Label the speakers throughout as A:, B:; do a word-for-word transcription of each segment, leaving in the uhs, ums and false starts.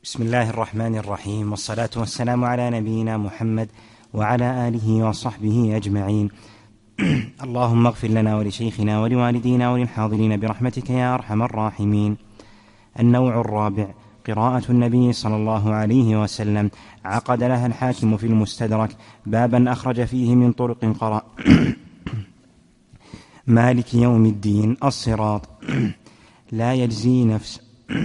A: بسم الله الرحمن الرحيم، والصلاة والسلام على نبينا محمد وعلى آله وصحبه أجمعين. اللهم اغفر لنا ولشيخنا ولوالدينا وللحاضرين برحمتك يا أرحم الراحمين. النوع الرابع: قراءة النبي صلى الله عليه وسلم. عقد لها الحاكم في المستدرك بابا أخرج فيه من طرق قراء مالك يوم الدين الصراط. لا يجزي نفس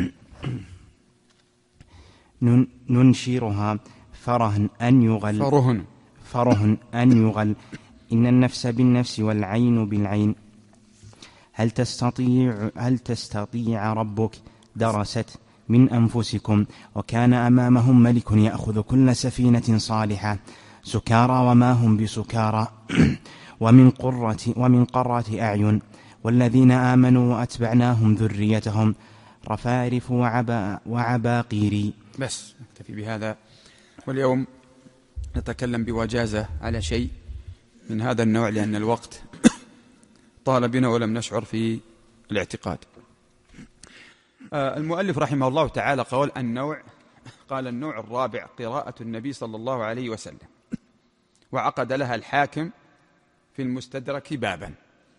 A: ننشرها فرهن أن يغل
B: فرهن
A: فرهن أن يغل إن النفس بالنفس والعين بالعين. هل تستطيع هل تستطيع ربك درست من أنفسكم، وكان أمامهم ملك يأخذ كل سفينة صالحة سكارى وما هم بسكارى ومن قرة ومن قرة أعين، والذين آمنوا وأتبعناهم ذريتهم رفارف وعبا وعباقير.
B: بس نكتفي بهذا، واليوم نتكلم بوجازة على شيء من هذا النوع لأن الوقت طال بنا ولم نشعر في الاعتقاد. المؤلف رحمه الله تعالى قال النوع قال النوع الرابع: قراءة النبي صلى الله عليه وسلم. وعقد لها الحاكم في المستدرك بابا.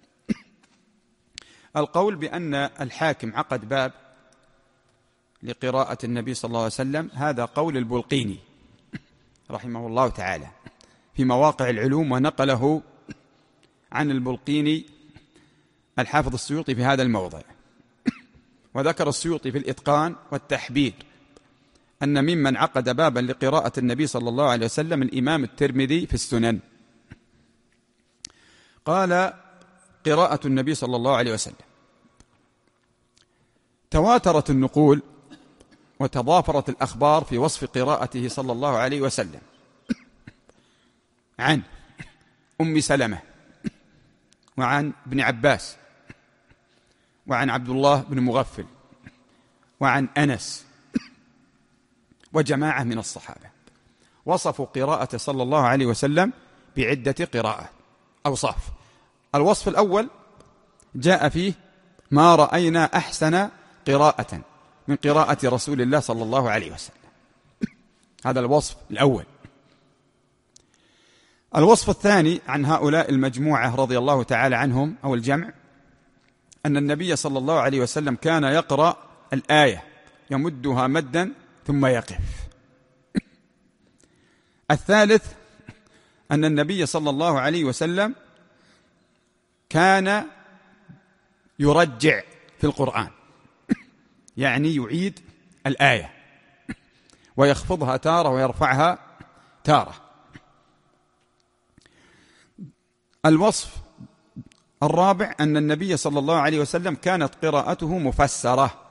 B: القول بأن الحاكم عقد باب لقراءة النبي صلى الله عليه وسلم هذا قول البلقيني رحمه الله تعالى في مواقع العلوم، ونقله عن البلقيني الحافظ السيوطي في هذا الموضع. وذكر السيوطي في الإتقان والتحبير أن ممن عقد بابا لقراءة النبي صلى الله عليه وسلم الإمام الترمذي في السنن. قال: قراءة النبي صلى الله عليه وسلم تواترت النقول وتضافرت الأخبار في وصف قراءته صلى الله عليه وسلم عن أم سلمة وعن ابن عباس وعن عبد الله بن مغفل وعن أنس وجماعة من الصحابة، وصفوا قراءة صلى الله عليه وسلم بعدة قراءات أوصاف. الوصف الأول جاء فيه: ما رأينا أحسن قراءة من قراءة رسول الله صلى الله عليه وسلم. هذا الوصف الأول. الوصف الثاني عن هؤلاء المجموعة رضي الله تعالى عنهم أو الجمع أن النبي صلى الله عليه وسلم كان يقرأ الآية يمدها مدا ثم يقف. الثالث أن النبي صلى الله عليه وسلم كان يرجع في القرآن، يعني يعيد الآية ويخفضها تارة ويرفعها تارة. الوصف الرابع أن النبي صلى الله عليه وسلم كانت قراءته مفسرة.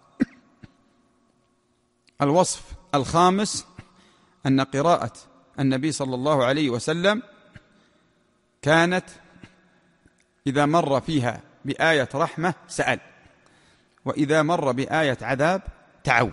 B: الوصف الخامس أن قراءة النبي صلى الله عليه وسلم كانت إذا مر فيها بآية رحمة سأل، وإذا مر بآية عذاب تعوذ.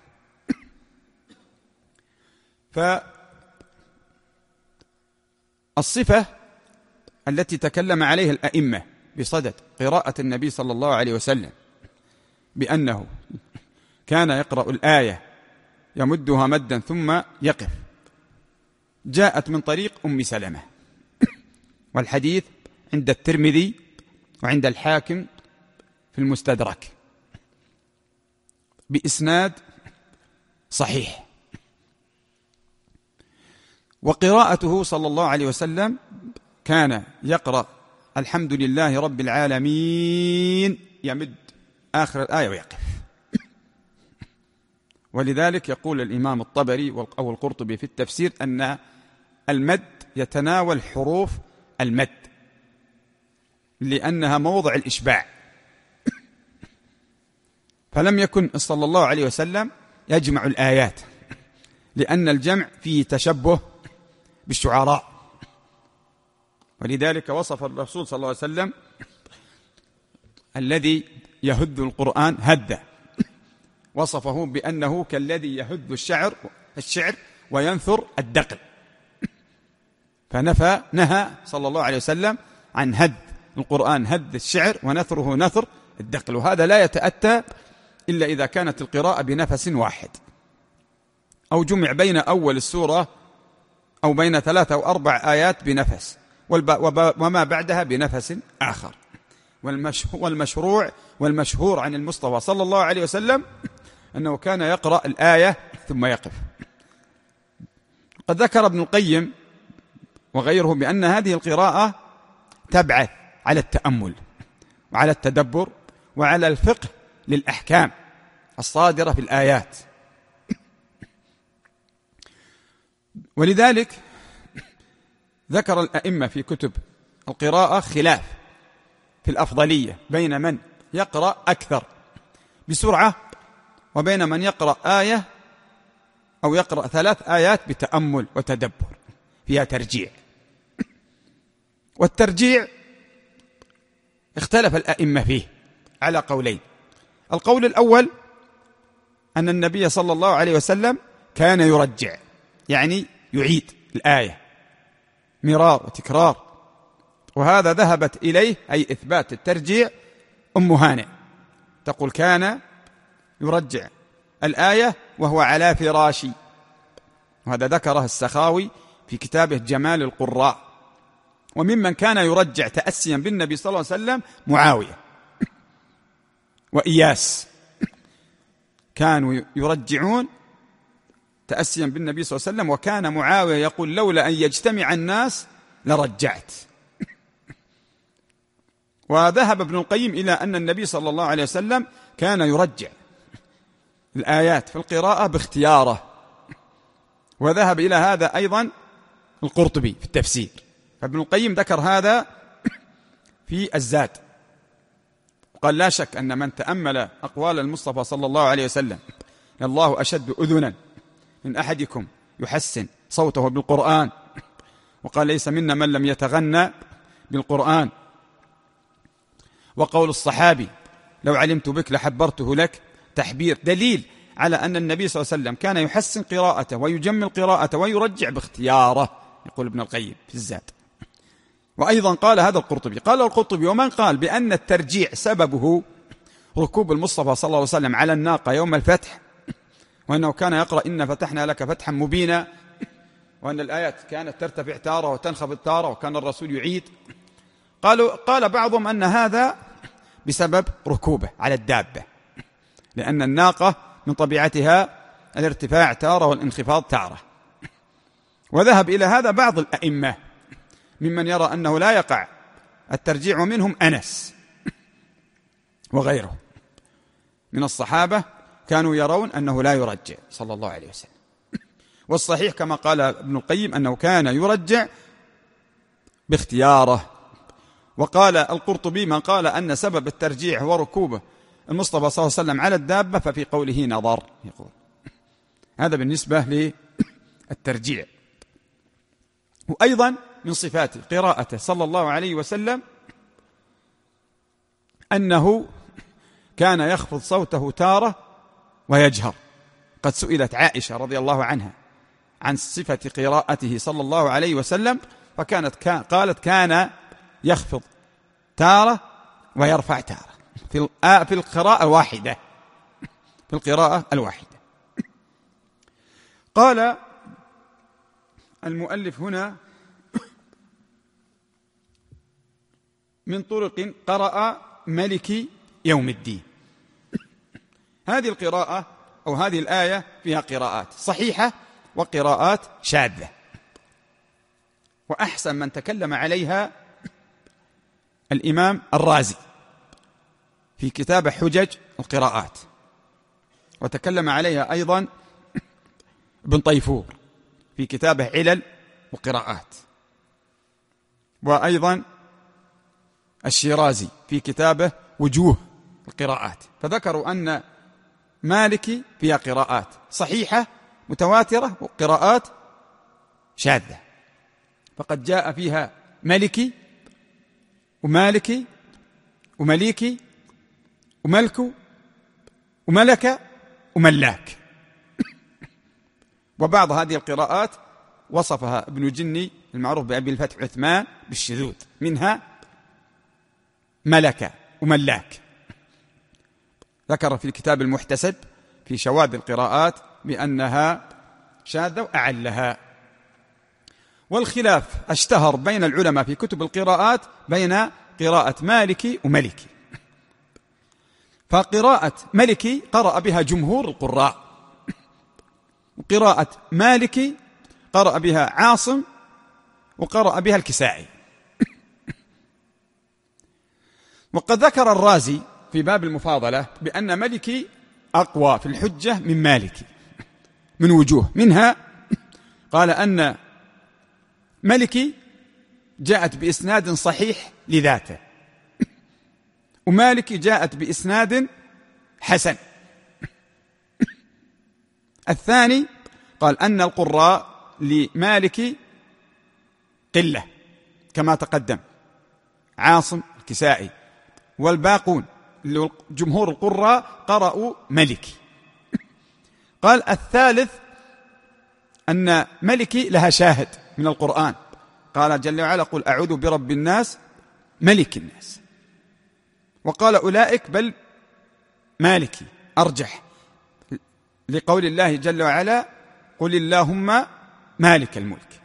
B: فالصفة التي تكلم عليها الأئمة بصدد قراءة النبي صلى الله عليه وسلم بأنه كان يقرأ الآية يمدها مدا ثم يقف جاءت من طريق أم سلمة، والحديث عند الترمذي وعند الحاكم في المستدرك بإسناد صحيح. وقراءته صلى الله عليه وسلم كان يقرأ الحمد لله رب العالمين يمد آخر الآية ويقف. ولذلك يقول الإمام الطبري أو القرطبي في التفسير أن المد يتناول حروف المد لأنها موضع الإشباع، فلم يكن صلى الله عليه وسلم يجمع الآيات لأن الجمع فيه تشبه بالشعراء. ولذلك وصف الرسول صلى الله عليه وسلم الذي يهد القرآن هدا، وصفه بأنه كالذي يهد الشعر الشعر وينثر الدقل، فنفى نهى صلى الله عليه وسلم عن هد القرآن هد الشعر ونثره نثر الدقل. وهذا لا يتأتى إلا إذا كانت القراءة بنفس واحد، أو جمع بين أول السورة أو بين ثلاثة أو أربع آيات بنفس، وما بعدها بنفس آخر. والمشروع والمشهور عن المصطفى صلى الله عليه وسلم أنه كان يقرأ الآية ثم يقف. قد ذكر ابن القيم وغيره بأن هذه القراءة تبعث على التأمل وعلى التدبر وعلى الفقه للأحكام الصادرة في الآيات. ولذلك ذكر الأئمة في كتب القراءة خلاف في الأفضلية بين من يقرأ أكثر بسرعة وبين من يقرأ آية أو يقرأ ثلاث آيات بتأمل وتدبر فيها ترجيع. والترجيع اختلف الأئمة فيه على قولين. القول الأول أن النبي صلى الله عليه وسلم كان يرجع، يعني يعيد الآية مرار وتكرار، وهذا ذهبت إليه أي إثبات الترجيع أم هانئ، تقول كان يرجع الآية وهو على فراشي، وهذا ذكره السخاوي في كتابه جمال القراء. وممن كان يرجع تأسيا بالنبي صلى الله عليه وسلم معاوية وإياس، كانوا يرجعون تأسيا بالنبي صلى الله عليه وسلم، وكان معاوية يقول لولا أن يجتمع الناس لرجعت. وذهب ابن القيم إلى أن النبي صلى الله عليه وسلم كان يرجع الآيات في القراءة باختياره، وذهب إلى هذا أيضا القرطبي في التفسير. فابن القيم ذكر هذا في الزاد، وقال لا شك أن من تأمل أقوال المصطفى صلى الله عليه وسلم الله أشد أذنا من أحدكم يحسن صوته بالقرآن، وقال ليس منا من لم يتغنى بالقرآن. وقول الصحابي لو علمت بك لحبرته لك تحبير، دليل على أن النبي صلى الله عليه وسلم كان يحسن قراءته ويجمل قراءته ويرجع باختياره، يقول ابن القيم في الزاد. وأيضا قال هذا القرطبي، قال القرطبي ومن قال بأن الترجيع سببه ركوب المصطفى صلى الله عليه وسلم على الناقة يوم الفتح، وأنه كان يقرأ إن فتحنا لك فتحا مبينا، وأن الآيات كانت ترتفع تارة وتنخفض تارة وكان الرسول يعيد، قالوا قال بعضهم أن هذا بسبب ركوبه على الدابة، لأن الناقة من طبيعتها الارتفاع تارة والانخفاض تارة. وذهب إلى هذا بعض الأئمة ممن يرى أنه لا يقع الترجيع، ومنهم أنس وغيره من الصحابة كانوا يرون أنه لا يرجع صلى الله عليه وسلم. والصحيح كما قال ابن القيم أنه كان يرجع باختياره. وقال القرطبي من قال أن سبب الترجيع هو ركوبه المصطفى صلى الله عليه وسلم على الدابة ففي قوله نظر، يقول هذا بالنسبة للترجيع. وأيضا من صفات قراءته صلى الله عليه وسلم أنه كان يخفض صوته تارة ويجهر. قد سئلت عائشة رضي الله عنها عن صفة قراءته صلى الله عليه وسلم، فكانت كان قالت كان يخفض تارة ويرفع تارة في في القراءة الواحدة في القراءة الواحدة. قال المؤلف هنا من طرق قرأ ملك يوم الدين. هذه القراءة أو هذه الآية فيها قراءات صحيحة وقراءات شاذة، وأحسن من تكلم عليها الإمام الرازي في كتاب حجج القراءات، وتكلم عليها أيضا ابن طيفور في كتابه علل القراءات، وأيضا الشيرازي في كتابه وجوه القراءات. فذكروا أن مالكي فيها قراءات صحيحة متواترة وقراءات شاذة، فقد جاء فيها ملكي ومالكي ومليكي وملك وملك وملاك. وبعض هذه القراءات وصفها ابن جني المعروف بأبي الفتح عثمان بالشذوذ، منها ملك وملاك. ذكر في الكتاب المحتسب في شواذ القراءات بأنها شاذة وأعلها. والخلاف اشتهر بين العلماء في كتب القراءات بين قراءة مالكي وملكي. فقراءة ملكي قرأ بها جمهور القراء، وقراءة مالكي قرأ بها عاصم وقرأ بها الكسائي. وقد ذكر الرازي في باب المفاضلة بأن ملكي أقوى في الحجة من مالكي من وجوه، منها قال أن ملكي جاءت بإسناد صحيح لذاته، ومالكي جاءت بإسناد حسن. الثاني قال أن القراء لمالكي قلة كما تقدم، عاصم الكسائي، والباقون جمهور القراء قرأوا ملكي. قال الثالث أن ملكي لها شاهد من القرآن، قال جل وعلا قل أعوذ برب الناس ملك الناس. وقال أولئك بل مالكي أرجح لقول الله جل وعلا قل اللهم مالك الملك.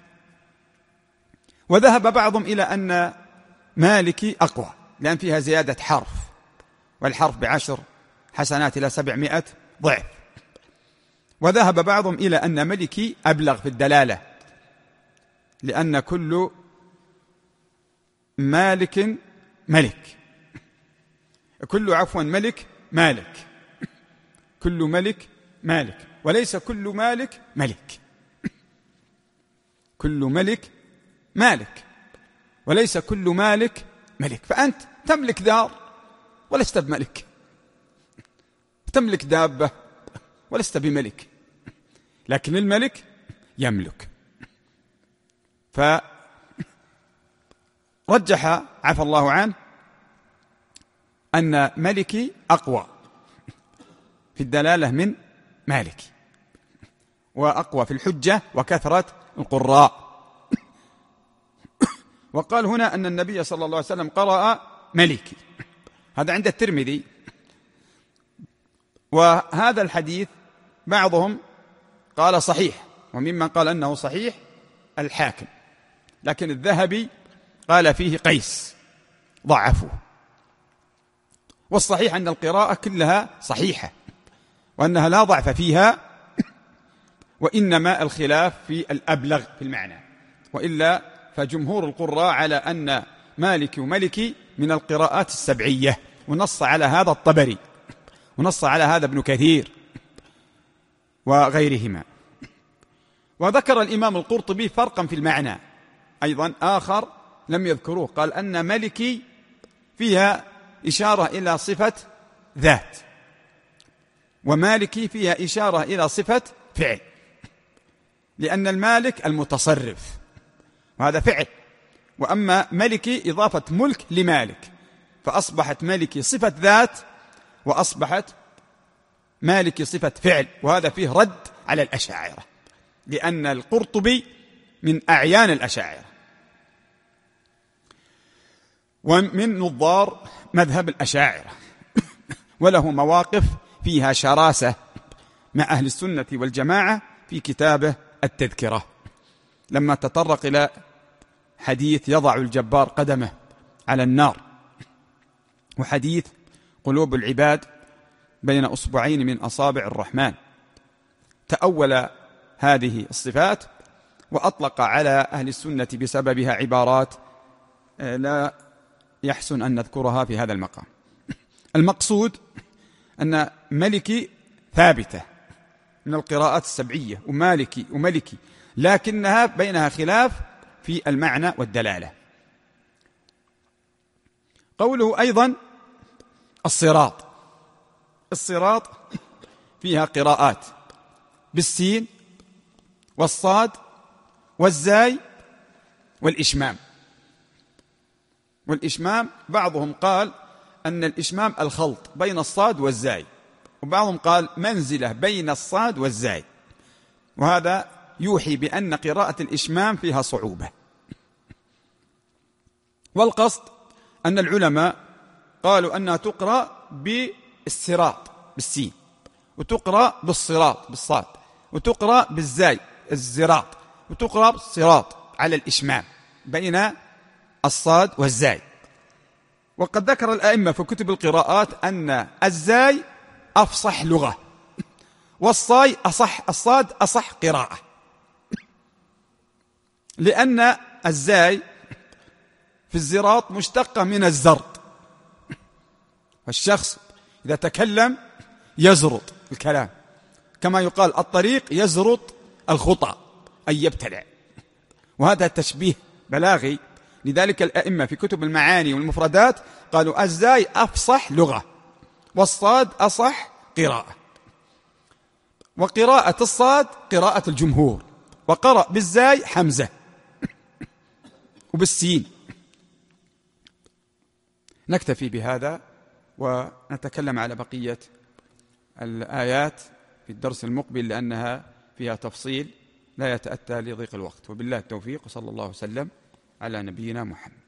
B: وذهب بعضهم إلى أن مالكي أقوى لأن فيها زيادة حرف، والحرف بعشر حسنات إلى سبعمائة ضعف. وذهب بعضهم إلى أن ملكي أبلغ في الدلالة، لأن كل مالك ملك، كل عفوا ملك مالك، كل ملك مالك، وليس كل مالك ملك، كل ملك مالك وليس كل مالك ملك. فأنت تملك دار ولست بملك، تملك دابة ولست بملك، لكن الملك يملك. فرجح عفى الله عنه أن ملكي أقوى في الدلالة من مالكي، وأقوى في الحجة وكثرة القراء. وقال هنا أن النبي صلى الله عليه وسلم قرأ ملكي، هذا عند الترمذي. وهذا الحديث بعضهم قال صحيح، وممن قال أنه صحيح الحاكم، لكن الذهبي قال فيه قيس ضعفوه. والصحيح أن القراءة كلها صحيحة وأنها لا ضعف فيها، وإنما الخلاف في الأبلغ في المعنى، وإلا فجمهور القراء على أن مالكي وملكي من القراءات السبعية، ونص على هذا الطبري، ونص على هذا ابن كثير وغيرهما. وذكر الإمام القرطبي فرقا في المعنى أيضا آخر لم يذكروه، قال أن ملكي فيها إشارة إلى صفة ذات، ومالكي فيها إشارة إلى صفة فعل، لأن المالك المتصرف وهذا فعل، وأما ملكي إضافة ملك لمالك، فأصبحت ملكي صفة ذات وأصبحت مالكي صفة فعل، وهذا فيه رد على الأشاعرة، لأن القرطبي من أعيان الأشاعرة ومن نظار مذهب الأشاعرة، وله مواقف فيها شراسة مع أهل السنة والجماعة في كتابه التذكرة، لما تطرق إلى حديث يضع الجبار قدمه على النار، وحديث قلوب العباد بين أصبعين من أصابع الرحمن، تأول هذه الصفات وأطلق على أهل السنة بسببها عبارات لا يحسن أن نذكرها في هذا المقام. المقصود أن ملكي ثابتة من القراءات السبعية، ومالكي وملكي، لكنها بينها خلاف في المعنى والدلالة. قوله أيضا الصراط، الصراط فيها قراءات بالسين والصاد والزاي والإشمام. والإشمام بعضهم قال أن الإشمام الخلط بين الصاد والزاي، وبعضهم قال منزلة بين الصاد والزاي، وهذا يوحي بأن قراءة الإشمام فيها صعوبة. والقصد أن العلماء قالوا أنها تقرأ بالصراط بالسين، وتقرأ بالصراط بالصاد، وتقرأ بالزاي الزراط، وتقرأ صراط على الإشمام بين الصاد والزاي. وقد ذكر الأئمة في كتب القراءات أن الزاي أفصح لغة، والصاي أصح الصاد أصح قراءة، لأن الزاي في الزراط مشتقة من الزرط، والشخص إذا تكلم يزرط الكلام، كما يقال الطريق يزرط الخطى أي يبتلع، وهذا تشبيه بلاغي. لذلك الأئمة في كتب المعاني والمفردات قالوا الزاي أفصح لغة، والصاد أصح قراءة. وقراءة الصاد قراءة الجمهور، وقرأ بالزاي حمزة وبالسين. نكتفي بهذا ونتكلم على بقية الآيات في الدرس المقبل، لأنها فيها تفصيل لا يتأتى لضيق الوقت. وبالله التوفيق، وصلى الله وسلم على نبينا محمد.